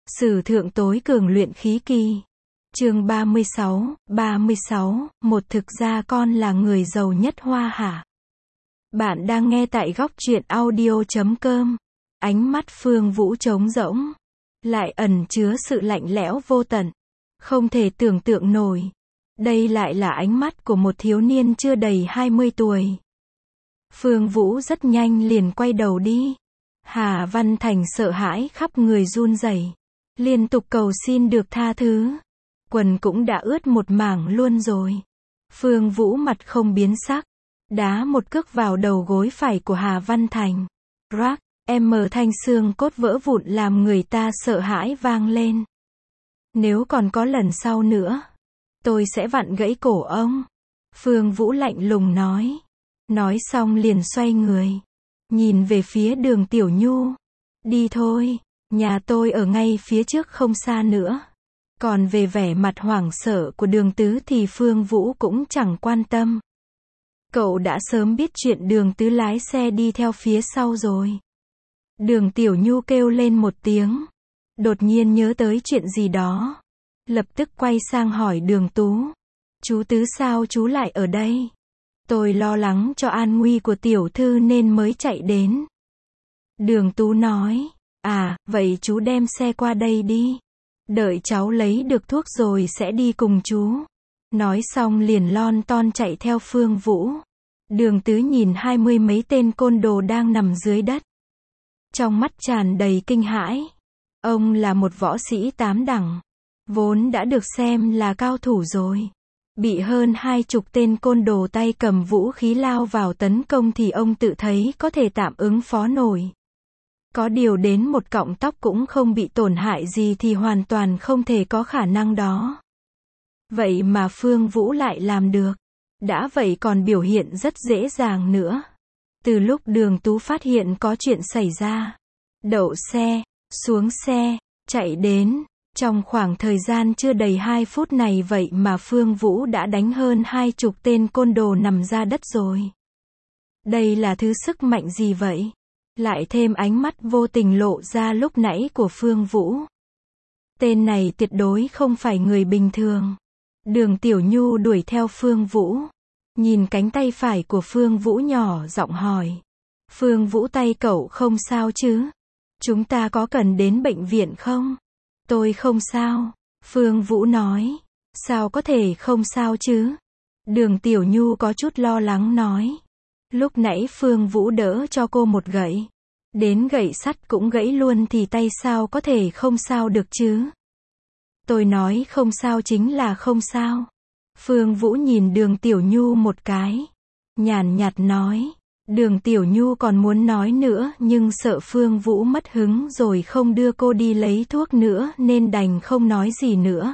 Sử thượng tối cường luyện khí kỳ. Chương 36, một thực ra con là người giàu nhất Hoa Hạ. Bạn đang nghe tại góc truyện audio.com. Ánh mắt Phương Vũ trống rỗng, lại ẩn chứa sự lạnh lẽo vô tận, không thể tưởng tượng nổi. Đây lại là ánh mắt của một thiếu niên chưa đầy 20 tuổi. Phương Vũ rất nhanh liền quay đầu đi. Hà Văn Thành sợ hãi khắp người run rẩy, liên tục cầu xin được tha thứ. Quần cũng đã ướt một mảng luôn rồi. Phương Vũ mặt không biến sắc, đá một cước vào đầu gối phải của Hà Văn Thành. Rắc, thanh xương cốt vỡ vụn làm người ta sợ hãi vang lên. Nếu còn có lần sau nữa, tôi sẽ vặn gãy cổ ông. Phương Vũ lạnh lùng nói. Nói xong liền xoay người, nhìn về phía Đường Tiểu Nhu. Đi thôi, nhà tôi ở ngay phía trước không xa nữa. Còn về vẻ mặt hoảng sợ của Đường Tứ thì Phương Vũ cũng chẳng quan tâm. Cậu đã sớm biết chuyện Đường Tứ lái xe đi theo phía sau rồi. Đường Tiểu Nhu kêu lên một tiếng, đột nhiên nhớ tới chuyện gì đó, lập tức quay sang hỏi Đường Tú. Chú Tứ sao chú lại ở đây? Tôi lo lắng cho an nguy của tiểu thư nên mới chạy đến. Đường Tú nói, vậy chú đem xe qua đây đi. Đợi cháu lấy được thuốc rồi sẽ đi cùng chú. Nói xong liền lon ton chạy theo Phương Vũ. Đường Tứ nhìn 20 mấy tên côn đồ đang nằm dưới đất, trong mắt tràn đầy kinh hãi. Ông là một võ sĩ 8 đẳng, vốn đã được xem là cao thủ rồi. Bị hơn 20 tên côn đồ tay cầm vũ khí lao vào tấn công thì ông tự thấy có thể tạm ứng phó nổi. Có điều đến một cọng tóc cũng không bị tổn hại gì thì hoàn toàn không thể có khả năng đó. Vậy mà Phương Vũ lại làm được. Đã vậy còn biểu hiện rất dễ dàng nữa. Từ lúc Đường Tú phát hiện có chuyện xảy ra, đậu xe, xuống xe, chạy đến, trong khoảng thời gian chưa đầy 2 phút này vậy mà Phương Vũ đã đánh hơn 20 tên côn đồ nằm ra đất rồi. Đây là thứ sức mạnh gì vậy? Lại thêm ánh mắt vô tình lộ ra lúc nãy của Phương Vũ. Tên này tuyệt đối không phải người bình thường. Đường Tiểu Nhu đuổi theo Phương Vũ, nhìn cánh tay phải của Phương Vũ nhỏ giọng hỏi. Phương Vũ, tay cậu không sao chứ? Chúng ta có cần đến bệnh viện không? Tôi không sao. Phương Vũ nói. Sao có thể không sao chứ? Đường Tiểu Nhu có chút lo lắng nói. Lúc nãy Phương Vũ đỡ cho cô một gậy, đến gậy sắt cũng gãy luôn thì tay sao có thể không sao được chứ? Tôi nói không sao chính là không sao. Phương Vũ nhìn Đường Tiểu Nhu một cái, nhàn nhạt nói. Đường Tiểu Nhu còn muốn nói nữa nhưng sợ Phương Vũ mất hứng rồi không đưa cô đi lấy thuốc nữa nên đành không nói gì nữa.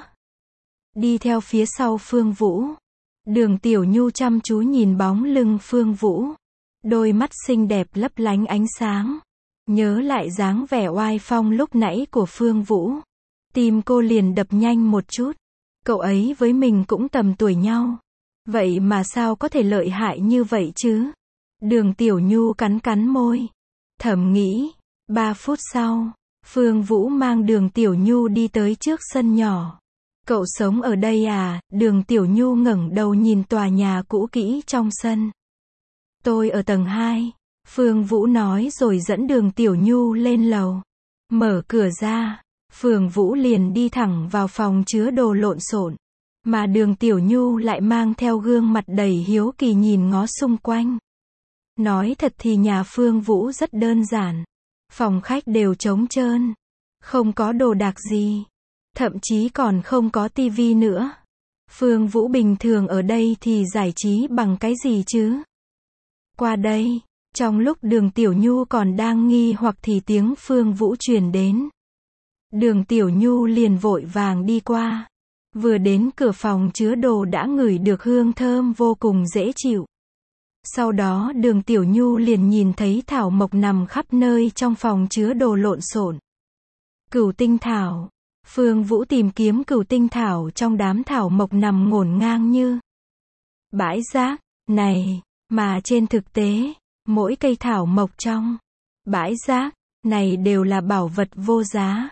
Đi theo phía sau Phương Vũ. Đường Tiểu Nhu chăm chú nhìn bóng lưng Phương Vũ, đôi mắt xinh đẹp lấp lánh ánh sáng. Nhớ lại dáng vẻ oai phong lúc nãy của Phương Vũ, tim cô liền đập nhanh một chút. Cậu ấy với mình cũng tầm tuổi nhau, vậy mà sao có thể lợi hại như vậy chứ? Đường Tiểu Nhu cắn cắn môi, thầm nghĩ. 3 phút sau, Phương Vũ mang Đường Tiểu Nhu đi tới trước sân nhỏ. Cậu sống ở đây à? Đường Tiểu Nhu ngẩng đầu nhìn tòa nhà cũ kỹ trong sân. Tôi ở tầng 2. Phương Vũ nói rồi dẫn Đường Tiểu Nhu lên lầu. Mở cửa ra, Phương Vũ liền đi thẳng vào phòng chứa đồ lộn xộn. Mà Đường Tiểu Nhu lại mang theo gương mặt đầy hiếu kỳ nhìn ngó xung quanh. Nói thật thì nhà Phương Vũ rất đơn giản. Phòng khách đều trống trơn, không có đồ đạc gì, thậm chí còn không có tivi nữa. Phương Vũ bình thường ở đây thì giải trí bằng cái gì chứ? Qua đây, trong lúc Đường Tiểu Nhu còn đang nghi hoặc thì tiếng Phương Vũ truyền đến. Đường Tiểu Nhu liền vội vàng đi qua. Vừa đến cửa phòng chứa đồ đã ngửi được hương thơm vô cùng dễ chịu. Sau đó Đường Tiểu Nhu liền nhìn thấy thảo mộc nằm khắp nơi trong phòng chứa đồ lộn xộn. Cửu tinh thảo. Phương Vũ tìm kiếm cửu tinh thảo trong đám thảo mộc nằm ngổn ngang như bãi rác này, mà trên thực tế, mỗi cây thảo mộc trong bãi rác này đều là bảo vật vô giá.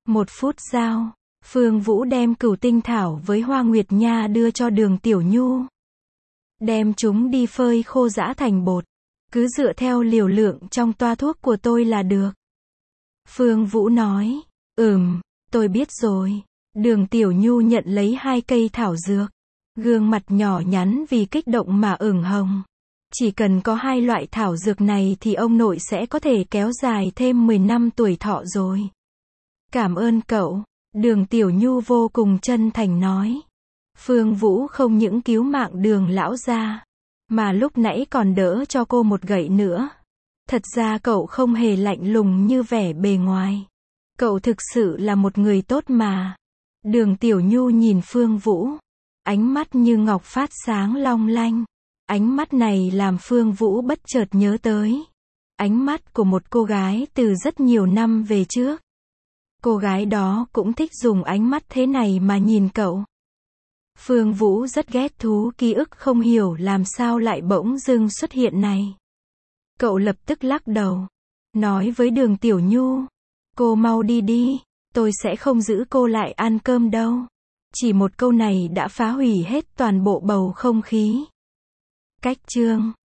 1 phút sau, Phương Vũ đem Cửu Tinh Thảo với Hoa Nguyệt Nha đưa cho Đường Tiểu Nhu. Đem chúng đi phơi khô giã thành bột. Cứ dựa theo liều lượng trong toa thuốc của tôi là được. Phương Vũ nói. Tôi biết rồi. Đường Tiểu Nhu nhận lấy 2 cây thảo dược. Gương mặt nhỏ nhắn vì kích động mà ửng hồng. Chỉ cần có 2 loại thảo dược này thì ông nội sẽ có thể kéo dài thêm 10 năm tuổi thọ rồi. Cảm ơn cậu. Đường Tiểu Nhu vô cùng chân thành nói. Phương Vũ không những cứu mạng Đường lão gia, mà lúc nãy còn đỡ cho cô một gậy nữa. Thật ra cậu không hề lạnh lùng như vẻ bề ngoài. Cậu thực sự là một người tốt mà. Đường Tiểu Nhu nhìn Phương Vũ. Ánh mắt như ngọc phát sáng long lanh. Ánh mắt này làm Phương Vũ bất chợt nhớ tới. Ánh mắt của một cô gái từ rất nhiều năm về trước. Cô gái đó cũng thích dùng ánh mắt thế này mà nhìn cậu. Phương Vũ rất ghét thú ký ức không hiểu làm sao lại bỗng dưng xuất hiện này. Cậu lập tức lắc đầu. Nói với Đường Tiểu Nhu. Cô mau đi đi. Tôi sẽ không giữ cô lại ăn cơm đâu. Chỉ một câu này đã phá hủy hết toàn bộ bầu không khí. Cách chương